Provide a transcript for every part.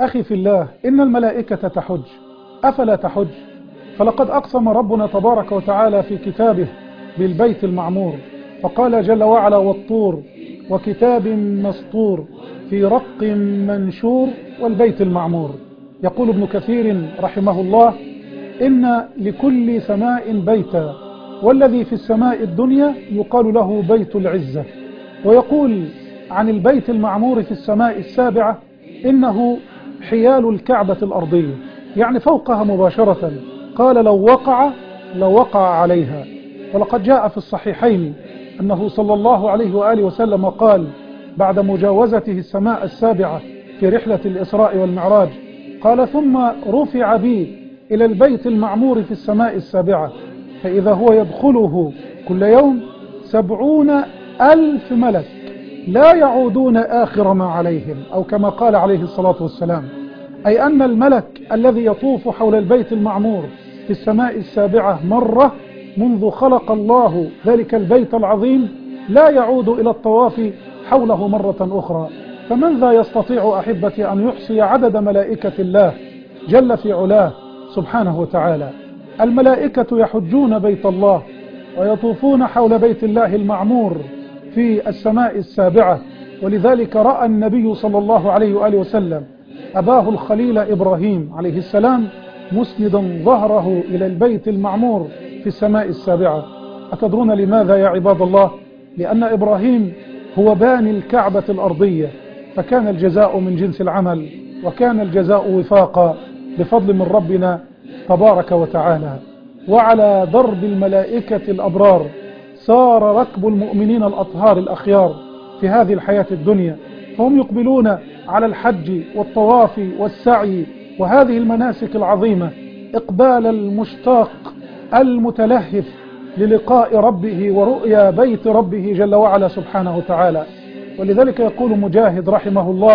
أخي في الله، إن الملائكة تحج، أفلا تحج؟ فلقد أقسم ربنا تبارك وتعالى في كتابه بالبيت المعمور، فقال جل وعلا: والطور وكتاب مسطور في رق منشور والبيت المعمور. يقول ابن كثير رحمه الله: إن لكل سماء بيتا، والذي في السماء الدنيا يقال له بيت العزة. ويقول عن البيت المعمور في السماء السابعة: إنه حيال الكعبة الأرضية، يعني فوقها مباشرة. قال: لو وقع عليها. ولقد جاء في الصحيحين أنه صلى الله عليه وآله وسلم قال بعد مجاوزته السماء السابعة في رحلة الإسراء والمعراج، قال: ثم رفع بي إلى البيت المعمور في السماء السابعة، فإذا هو يدخله كل يوم 70,000 ملك لا يعودون آخر ما عليهم، أو كما قال عليه الصلاة والسلام. أي أن الملك الذي يطوف حول البيت المعمور في السماء السابعة مرة منذ خلق الله ذلك البيت العظيم لا يعود إلى الطواف حوله مرة أخرى. فمن ذا يستطيع أحبتي أن يحصي عدد ملائكة الله جل في علاه سبحانه وتعالى؟ الملائكة يحجون بيت الله ويطوفون حول بيت الله المعمور في السماء السابعة. ولذلك رأى النبي صلى الله عليه وآله وسلم أباه الخليل إبراهيم عليه السلام مسندا ظهره إلى البيت المعمور في السماء السابعة. أتدرون لماذا يا عباد الله؟ لأن إبراهيم هو باني الكعبة الأرضية، فكان الجزاء من جنس العمل، وكان الجزاء وفاقا بفضل من ربنا تبارك وتعالى. وعلى درب الملائكة الأبرار صار ركب المؤمنين الأطهار الأخيار في هذه الحياة الدنيا، فهم يقبلون على الحج والطواف والسعي وهذه المناسك العظيمة إقبال المشتاق المتلهف للقاء ربه ورؤيا بيت ربه جل وعلا سبحانه وتعالى. ولذلك يقول مجاهد رحمه الله: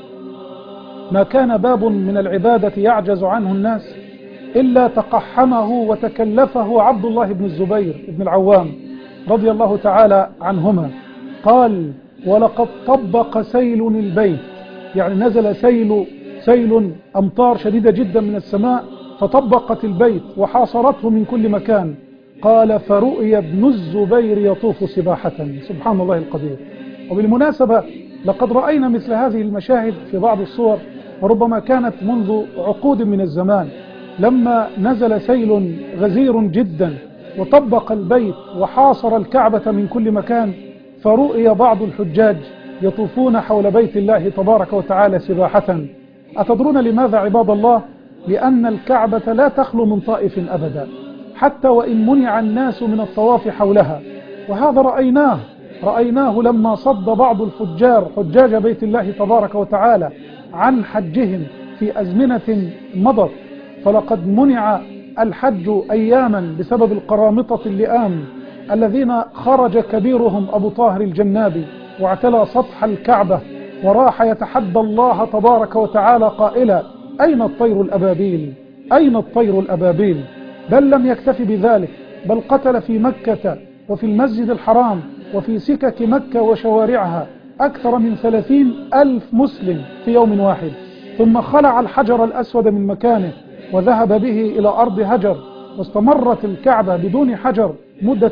ما كان باب من العبادة يعجز عنه الناس إلا تقحمه وتكلفه عبد الله بن الزبير بن العوام رضي الله تعالى عنهما. قال: ولقد طبق سيل البيت، يعني نزل سيل أمطار شديدة جدا من السماء فطبقت البيت وحاصرته من كل مكان. قال: فرؤي ابن الزبير يطوف سباحة. سبحان الله القدير. وبالمناسبة لقد رأينا مثل هذه المشاهد في بعض الصور، وربما كانت منذ عقود من الزمان، لما نزل سيل غزير جدا وطبق البيت وحاصر الكعبة من كل مكان، فرؤي بعض الحجاج يطوفون حول بيت الله تبارك وتعالى سباحة. أتدرون لماذا عباد الله؟ لأن الكعبة لا تخلو من طائف أبدا، حتى وإن منع الناس من الطواف حولها. وهذا رأيناه لما صد بعض الفجار حجاج بيت الله تبارك وتعالى عن حجهم في أزمنة مضت، فلقد منع الحج أياما بسبب القرامطة اللئام الذين خرج كبيرهم أبو طاهر الجنابي واعتلى سطح الكعبة وراح يتحدى الله تبارك وتعالى قائلا: أين الطير الأبابيل؟ أين الطير الأبابيل؟ بل لم يكتفي بذلك، بل قتل في مكة وفي المسجد الحرام وفي سكك مكة وشوارعها أكثر من 30,000 مسلم في يوم واحد، ثم خلع الحجر الأسود من مكانه وذهب به إلى أرض هجر، واستمرت الكعبة بدون حجر مدة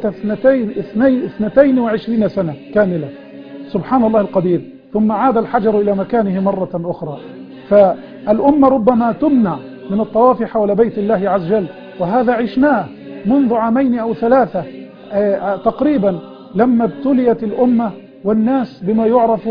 22 سنة كاملة. سبحان الله القدير. ثم عاد الحجر إلى مكانه مرة أخرى. فالأمة ربما تمنع من الطواف حول بيت الله عز وجل، وهذا عشناه منذ 2 أو 3 تقريبا، لما ابتليت الأمة والناس بما يعرف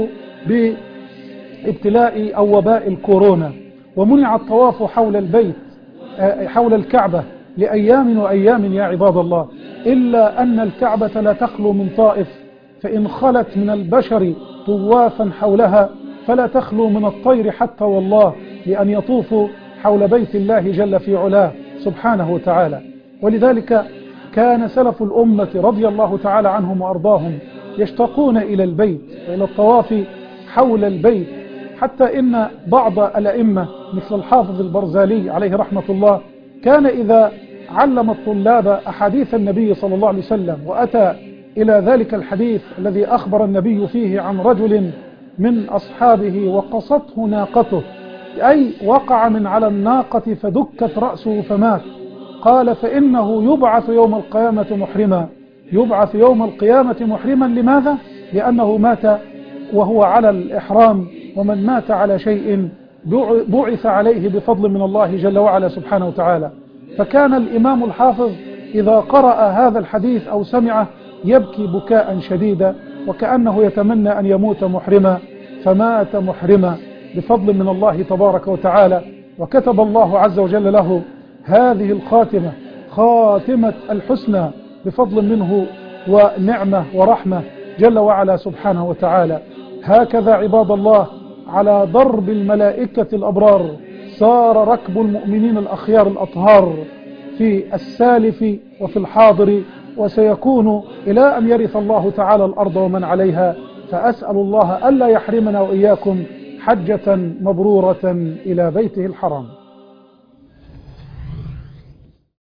بابتلاء أو وباء الكورونا، ومنع الطواف حول البيت حول الكعبة لأيام وأيام يا عباد الله. إلا أن الكعبة لا تخلو من طائف، فإن خلت من البشر طوافا حولها فلا تخلو من الطير حتى والله، لأن يطوفوا حول بيت الله جل في علاه سبحانه وتعالى. ولذلك كان سلف الأمة رضي الله تعالى عنهم وأرضاهم يشتاقون إلى البيت وإلى الطواف حول البيت، حتى إن بعض الأئمة مثل الحافظ البرزالي عليه رحمة الله كان إذا علم الطلاب أحاديث النبي صلى الله عليه وسلم وأتى إلى ذلك الحديث الذي أخبر النبي فيه عن رجل من أصحابه وقصته ناقته أي وقع من على الناقة فدكت رأسه فمات. قال فإنه يبعث يوم القيامة محرما. يبعث يوم القيامة محرما. لماذا؟ لأنه مات وهو على الإحرام، ومن مات على شيء بعث عليه بفضل من الله جل وعلا سبحانه وتعالى. فكان الإمام الحافظ إذا قرأ هذا الحديث أو سمعه يبكي بكاء شديدا، وكأنه يتمنى أن يموت محرما، فمات محرما بفضل من الله تبارك وتعالى. وكتب الله عز وجل له هذه الخاتمة، خاتمة الحسنى، بفضل منه ونعمة ورحمة جل وعلا سبحانه وتعالى. هكذا عباد الله على ضرب الملائكة الأبرار سار ركب المؤمنين الأخيار الأطهار في السالف وفي الحاضر، وسيكون إلى أن يرث الله تعالى الأرض ومن عليها. فأسأل الله ألا يحرمنا وإياكم حجة مبرورة إلى بيته الحرام.